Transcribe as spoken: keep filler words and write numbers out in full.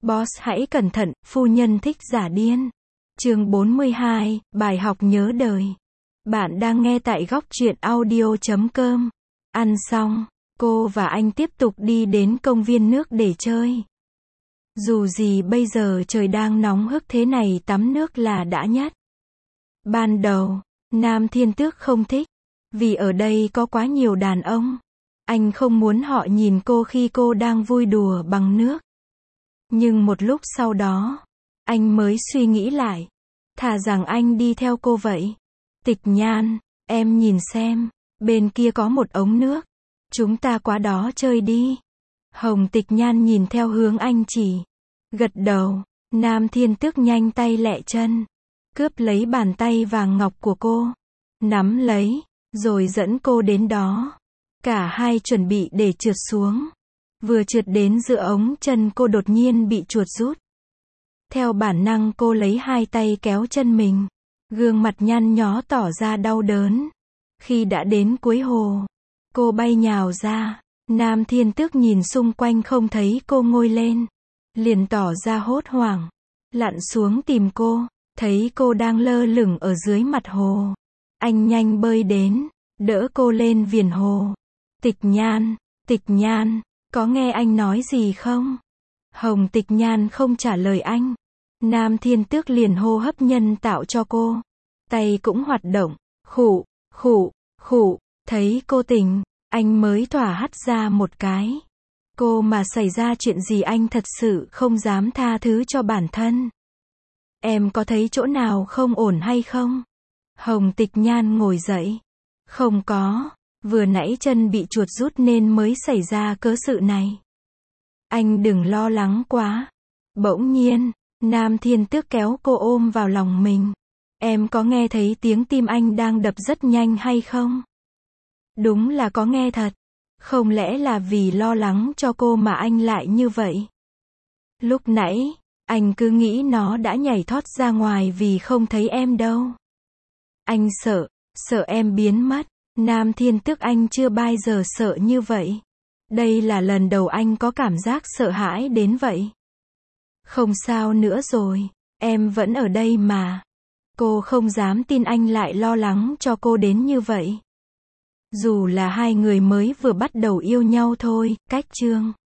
Boss hãy cẩn thận, phu nhân thích giả điên. Chương bốn mươi hai, bài học nhớ đời. Bạn đang nghe tại góc truyện audio chấm com. Ăn xong, cô và anh tiếp tục đi đến công viên nước để chơi. Dù gì bây giờ trời đang nóng hức thế này, tắm nước là đã nhất. Ban đầu, Nam Thiên Tước không thích, vì ở đây có quá nhiều đàn ông. Anh không muốn họ nhìn cô khi cô đang vui đùa bằng nước. Nhưng một lúc sau đó, anh mới suy nghĩ lại. Thà rằng anh đi theo cô vậy. Tịch Nhan, em nhìn xem, bên kia có một ống nước. Chúng ta qua đó chơi đi. Hồng Tịch Nhan nhìn theo hướng anh chỉ. Gật đầu, Nam Thiên Tước nhanh tay lẹ chân. Cướp lấy bàn tay vàng ngọc của cô. Nắm lấy, rồi dẫn cô đến đó. Cả hai chuẩn bị để trượt xuống. Vừa trượt đến giữa ống chân cô đột nhiên bị chuột rút. Theo bản năng cô lấy hai tay kéo chân mình. Gương mặt nhăn nhó tỏ ra đau đớn. Khi đã đến cuối hồ, cô bay nhào ra. Nam Thiên Tước nhìn xung quanh không thấy cô ngoi lên. Liền tỏ ra hốt hoảng. Lặn xuống tìm cô. Thấy cô đang lơ lửng ở dưới mặt hồ. Anh nhanh bơi đến, đỡ cô lên viền hồ. Tịch Nhan, Tịch Nhan, có nghe anh nói gì không? Hồng Tịch Nhan không trả lời anh. Nam Thiên Tước liền hô hấp nhân tạo cho cô. Tay cũng hoạt động, khụ, khụ, khụ, thấy cô tỉnh, anh mới thỏa hắt ra một cái. Cô mà xảy ra chuyện gì anh thật sự không dám tha thứ cho bản thân. Em có thấy chỗ nào không ổn hay không? Hồng Tịch Nhan ngồi dậy. Không có, vừa nãy chân bị chuột rút nên mới xảy ra cớ sự này. Anh đừng lo lắng quá. Bỗng nhiên, Nam Thiên Tước kéo cô ôm vào lòng mình. Em có nghe thấy tiếng tim anh đang đập rất nhanh hay không? Đúng là có nghe thật. Không lẽ là vì lo lắng cho cô mà anh lại như vậy? Lúc nãy, anh cứ nghĩ nó đã nhảy thoát ra ngoài vì không thấy em đâu. Anh sợ, sợ em biến mất. Nam Thiên Tước anh chưa bao giờ sợ như vậy. Đây là lần đầu anh có cảm giác sợ hãi đến vậy. Không sao nữa rồi, em vẫn ở đây mà. Cô không dám tin anh lại lo lắng cho cô đến như vậy. Dù là hai người mới vừa bắt đầu yêu nhau thôi, cách chương